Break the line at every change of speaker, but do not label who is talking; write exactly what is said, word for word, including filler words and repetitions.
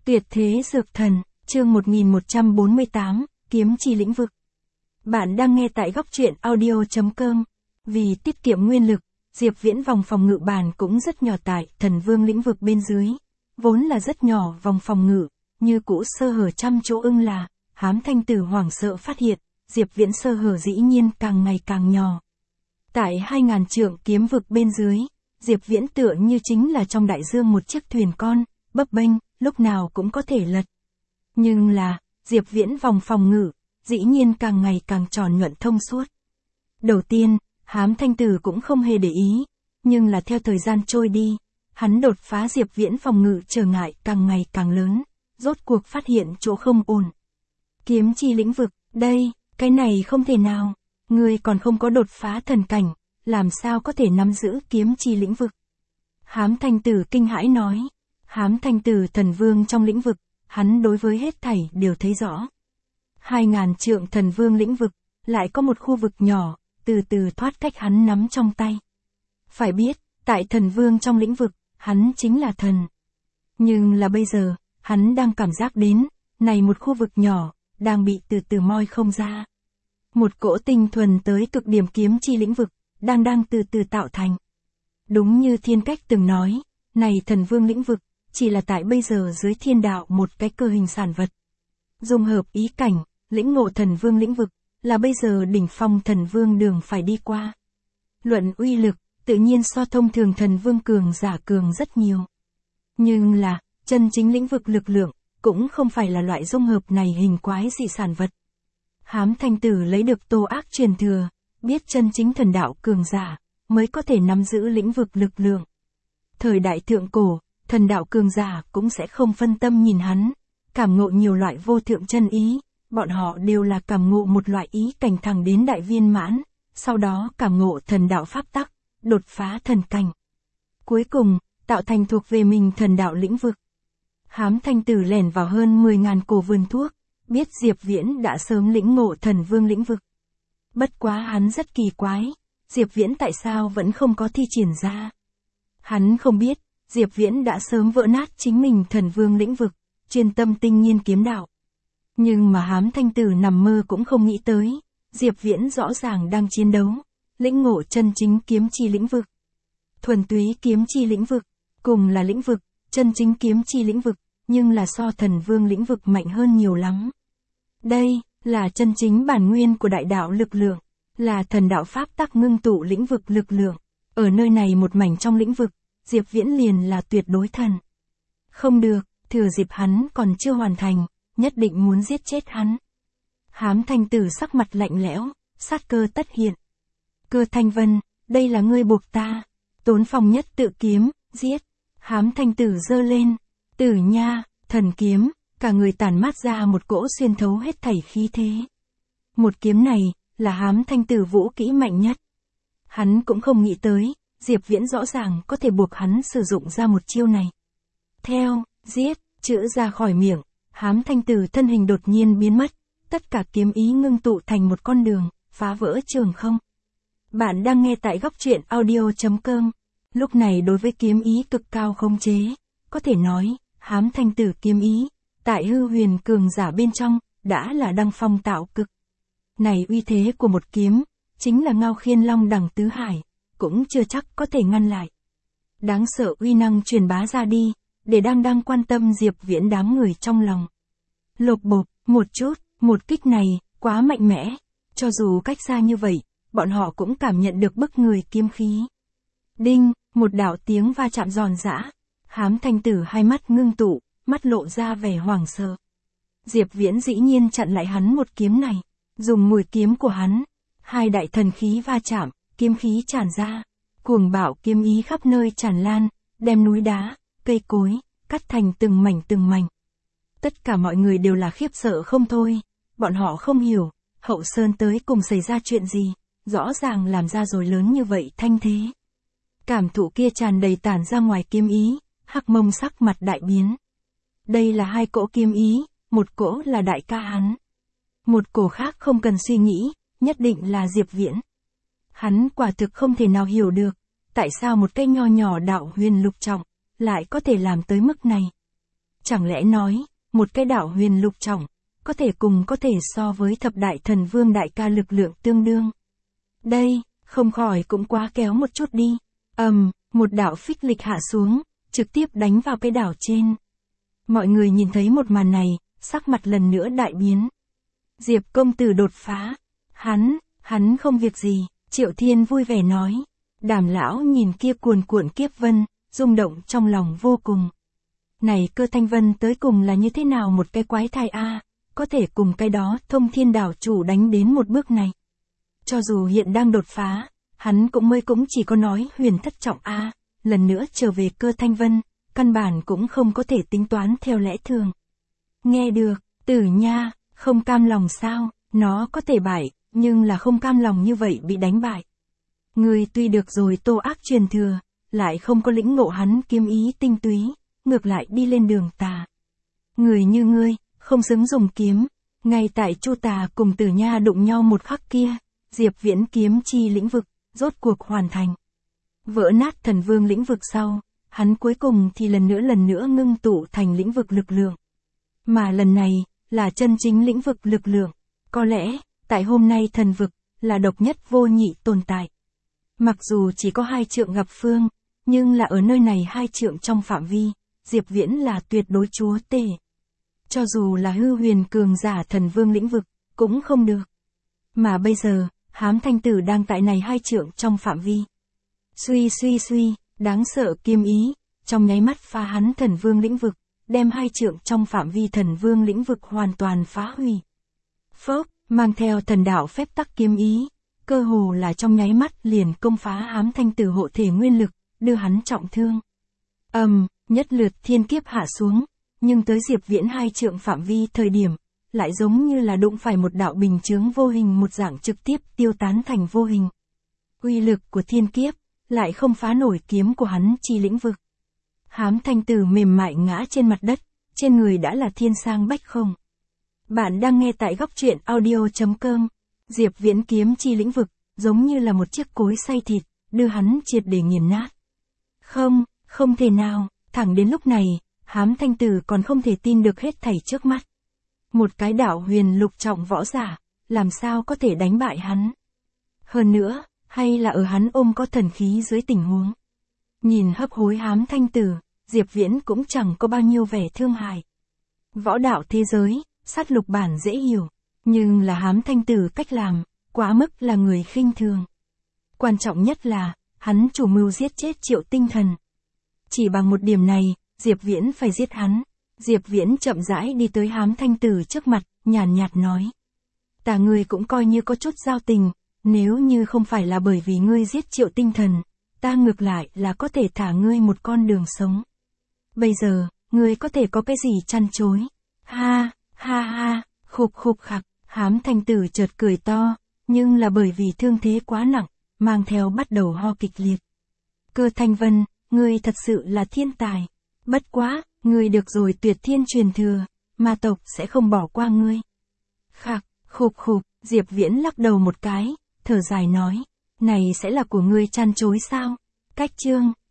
Tuyệt thế dược thần, chương một nghìn một trăm bốn mươi tám, kiếm chi lĩnh vực. Bạn đang nghe tại góc truyện audio chấm com. Vì tiết kiệm nguyên lực, Diệp Viễn vòng phòng ngự bàn cũng rất nhỏ tại thần vương lĩnh vực bên dưới. Vốn là rất nhỏ vòng phòng ngự, như cũ sơ hở trăm chỗ ưng là, Hám Thanh Tử hoảng sợ phát hiện, Diệp Viễn sơ hở dĩ nhiên càng ngày càng nhỏ. Tại hai ngàn trượng kiếm vực bên dưới, Diệp Viễn tựa như chính là trong đại dương một chiếc thuyền con, bấp bênh, lúc nào cũng có thể lật. Nhưng là, Diệp Viễn vòng phòng ngự, dĩ nhiên càng ngày càng tròn nhuận thông suốt. Đầu tiên, Hám Thanh Tử cũng không hề để ý, nhưng là theo thời gian trôi đi, hắn đột phá Diệp Viễn phòng ngự trở ngại càng ngày càng lớn, rốt cuộc phát hiện chỗ không ổn. Kiếm chi lĩnh vực, đây, cái này không thể nào, ngươi còn không có đột phá thần cảnh, làm sao có thể nắm giữ kiếm chi lĩnh vực. Hám Thanh Tử kinh hãi nói, Hám Thanh Tử thần vương trong lĩnh vực, hắn đối với hết thảy đều thấy rõ. Hai ngàn trượng thần vương lĩnh vực, lại có một khu vực nhỏ, từ từ thoát cách hắn nắm trong tay. Phải biết, tại thần vương trong lĩnh vực, hắn chính là thần. Nhưng là bây giờ, hắn đang cảm giác đến, này một khu vực nhỏ, đang bị từ từ moi không ra. Một cỗ tinh thuần tới cực điểm kiếm chi lĩnh vực, đang đang từ từ tạo thành. Đúng như Thiên Cách từng nói, này thần vương lĩnh vực, chỉ là tại bây giờ dưới thiên đạo một cái cơ hình sản vật. Dung hợp ý cảnh, lĩnh ngộ thần vương lĩnh vực, là bây giờ đỉnh phong thần vương đường phải đi qua. Luận uy lực, tự nhiên so thông thường thần vương cường giả cường rất nhiều. Nhưng là, chân chính lĩnh vực lực lượng, cũng không phải là loại dung hợp này hình quái dị sản vật. Hám Thanh Tử lấy được Tô Ác truyền thừa, biết chân chính thần đạo cường giả, mới có thể nắm giữ lĩnh vực lực lượng. Thời đại thượng cổ, thần đạo cường giả cũng sẽ không phân tâm nhìn hắn, cảm ngộ nhiều loại vô thượng chân ý, bọn họ đều là cảm ngộ một loại ý cảnh thẳng đến đại viên mãn, sau đó cảm ngộ thần đạo pháp tắc, đột phá thần cảnh. Cuối cùng, tạo thành thuộc về mình thần đạo lĩnh vực. Hám Thanh Tử lẻn vào hơn mười ngàn cổ vườn thuốc, biết Diệp Viễn đã sớm lĩnh ngộ thần vương lĩnh vực. Bất quá hắn rất kỳ quái, Diệp Viễn tại sao vẫn không có thi triển ra. Hắn không biết, Diệp Viễn đã sớm vỡ nát chính mình thần vương lĩnh vực, chuyên tâm tinh nghiên kiếm đạo. Nhưng mà Hám Thanh Tử nằm mơ cũng không nghĩ tới, Diệp Viễn rõ ràng đang chiến đấu, lĩnh ngộ chân chính kiếm chi lĩnh vực. Thuần túy kiếm chi lĩnh vực, cùng là lĩnh vực, chân chính kiếm chi lĩnh vực, nhưng là so thần vương lĩnh vực mạnh hơn nhiều lắm. Đây, là chân chính bản nguyên của đại đạo lực lượng, là thần đạo pháp tắc ngưng tụ lĩnh vực lực lượng. Ở nơi này một mảnh trong lĩnh vực, Diệp Viễn liền là tuyệt đối thần. Không được, thừa dịp hắn còn chưa hoàn thành, nhất định muốn giết chết hắn. Hám Thanh Tử sắc mặt lạnh lẽo, sát cơ tất hiện. Cơ Thanh Vân, đây là ngươi buộc ta. Tốn Phong nhất tự kiếm, giết. Hám Thanh Tử giơ lên, Tử nha, thần kiếm, cả người tản mát ra một cỗ xuyên thấu hết thảy khí thế. Một kiếm này, là Hám Thanh Tử vũ kỹ mạnh nhất. Hắn cũng không nghĩ tới, Diệp Viễn rõ ràng có thể buộc hắn sử dụng ra một chiêu này. Theo, giết, chữ ra khỏi miệng, Hám Thanh Tử thân hình đột nhiên biến mất, tất cả kiếm ý ngưng tụ thành một con đường, phá vỡ trường không. Bạn đang nghe tại góc truyện audio chấm com. Lúc này đối với kiếm ý cực cao khống chế, có thể nói, Hám Thanh Tử kiếm ý, tại hư huyền cường giả bên trong, đã là đăng phong tạo cực. Này uy thế của một kiếm, chính là Ngao Khiên Long đẳng tứ hải, cũng chưa chắc có thể ngăn lại. Đáng sợ uy năng truyền bá ra đi, để đang đang quan tâm Diệp Viễn đám người trong lòng. Lột bột, một chút, một kích này, quá mạnh mẽ, cho dù cách xa như vậy, bọn họ cũng cảm nhận được bức người kiếm khí. Đinh, một đạo tiếng va chạm giòn giã, Hám Thanh Tử hai mắt ngưng tụ, mắt lộ ra vẻ hoảng sợ. Diệp Viễn dĩ nhiên chặn lại hắn một kiếm này, dùng mũi kiếm của hắn, hai đại thần khí va chạm, kiếm khí tràn ra, cuồng bạo kiếm ý khắp nơi tràn lan, đem núi đá, cây cối, cắt thành từng mảnh từng mảnh. Tất cả mọi người đều là khiếp sợ không thôi, bọn họ không hiểu, Hậu Sơn tới cùng xảy ra chuyện gì, rõ ràng làm ra rồi lớn như vậy thanh thế. Cảm thụ kia tràn đầy tản ra ngoài kiếm ý, Hắc Mông sắc mặt đại biến. Đây là hai cỗ kiếm ý, một cỗ là đại ca hắn. Một cỗ khác không cần suy nghĩ, nhất định là Diệp Viễn. Hắn quả thực không thể nào hiểu được, tại sao một cái nho nhỏ đạo huyền lục trọng, lại có thể làm tới mức này. chẳng lẽ nói, một cái đạo huyền lục trọng, có thể cùng có thể so với thập đại thần vương đại ca lực lượng tương đương. Đây, không khỏi cũng quá kéo một chút đi. ầm, um, một đạo phích lịch hạ xuống, trực tiếp đánh vào cái đảo trên. Mọi người nhìn thấy một màn này, sắc mặt lần nữa đại biến. Diệp công tử đột phá. Hắn, hắn không việc gì, Triệu Thiên vui vẻ nói. Đàm lão nhìn kia cuồn cuộn kiếp vân, rung động trong lòng vô cùng. Này Cơ Thanh Vân tới cùng là như thế nào một cái quái thai a, có thể cùng cái đó thông thiên đảo chủ đánh đến một bước này. Cho dù hiện đang đột phá, hắn cũng mới cũng chỉ có nói huyền thất trọng a, lần nữa trở về Cơ Thanh Vân, căn bản cũng không có thể tính toán theo lẽ thường. Nghe được, Tử Nha, không cam lòng sao, nó có thể bại, nhưng là không cam lòng như vậy bị đánh bại. Ngươi tuy được rồi Tô Ác truyền thừa, lại không có lĩnh ngộ hắn kiếm ý tinh túy, ngược lại đi lên đường tà. Người như ngươi, không xứng dùng kiếm. Ngay tại Chu Tà cùng Tử Nha đụng nhau một khắc kia, Diệp Viễn kiếm chi lĩnh vực, rốt cuộc hoàn thành. Vỡ nát thần vương lĩnh vực sau, hắn cuối cùng thì lần nữa lần nữa ngưng tụ thành lĩnh vực lực lượng. Mà lần này, là chân chính lĩnh vực lực lượng. Có lẽ, tại hôm nay thần vực, là độc nhất vô nhị tồn tại. Mặc dù chỉ có hai trượng gặp phương, nhưng là ở nơi này hai trượng trong phạm vi, Diệp Viễn là tuyệt đối chúa tể. Cho dù là hư huyền cường giả thần vương lĩnh vực, cũng không được. Mà bây giờ, Hám Thanh Tử đang tại này hai trượng trong phạm vi. Suy suy suy, đáng sợ kiếm ý, trong nháy mắt phá hắn thần vương lĩnh vực, đem hai trượng trong phạm vi thần vương lĩnh vực hoàn toàn phá hủy. Phốc, mang theo thần đạo phép tắc kiếm ý, cơ hồ là trong nháy mắt liền công phá Hám Thanh Tử hộ thể nguyên lực, đưa hắn trọng thương. ầm, um, nhất lượt thiên kiếp hạ xuống, nhưng tới Diệp Viễn hai trượng phạm vi thời điểm, lại giống như là đụng phải một đạo bình chướng vô hình một dạng trực tiếp tiêu tán thành vô hình. Uy lực của thiên kiếp, lại không phá nổi kiếm của hắn chi lĩnh vực. Hám Thanh Tử mềm mại ngã trên mặt đất, trên người đã là thiên sang bách không. Bạn đang nghe tại góc truyện audio chấm com. Diệp Viễn kiếm chi lĩnh vực, giống như là một chiếc cối xay thịt, đưa hắn triệt để nghiền nát. Không, không thể nào, thẳng đến lúc này, Hám Thanh Tử còn không thể tin được hết thảy trước mắt. Một cái đạo huyền lục trọng võ giả, làm sao có thể đánh bại hắn? Hơn nữa, hay là ở hắn ôm có thần khí dưới tình huống. Nhìn hấp hối Hám Thanh Tử, Diệp Viễn cũng chẳng có bao nhiêu vẻ thương hại. Võ đạo thế giới, sát lục bản dễ hiểu, nhưng là Hám Thanh Tử cách làm, quá mức là người khinh thường. Quan trọng nhất là, hắn chủ mưu giết chết Triệu Tinh Thần. Chỉ bằng một điểm này, Diệp Viễn phải giết hắn. Diệp Viễn chậm rãi đi tới Hám Thanh Tử trước mặt, nhàn nhạt nói. Ta ngươi cũng coi như có chút giao tình, nếu như không phải là bởi vì ngươi giết Triệu Tinh Thần, ta ngược lại là có thể thả ngươi một con đường sống. Bây giờ, ngươi có thể có cái gì chăn chối? Ha, ha ha, khục khục khặc, Hám Thanh Tử chợt cười to, nhưng là bởi vì thương thế quá nặng, mang theo bắt đầu ho kịch liệt. Cơ Thanh Vân, ngươi thật sự là thiên tài. Bất quá, ngươi được rồi tuyệt thiên truyền thừa, ma tộc sẽ không bỏ qua ngươi. Khạc, khục khục, Diệp Viễn lắc đầu một cái, thở dài nói, này sẽ là của ngươi chăn chối sao? Cách chương.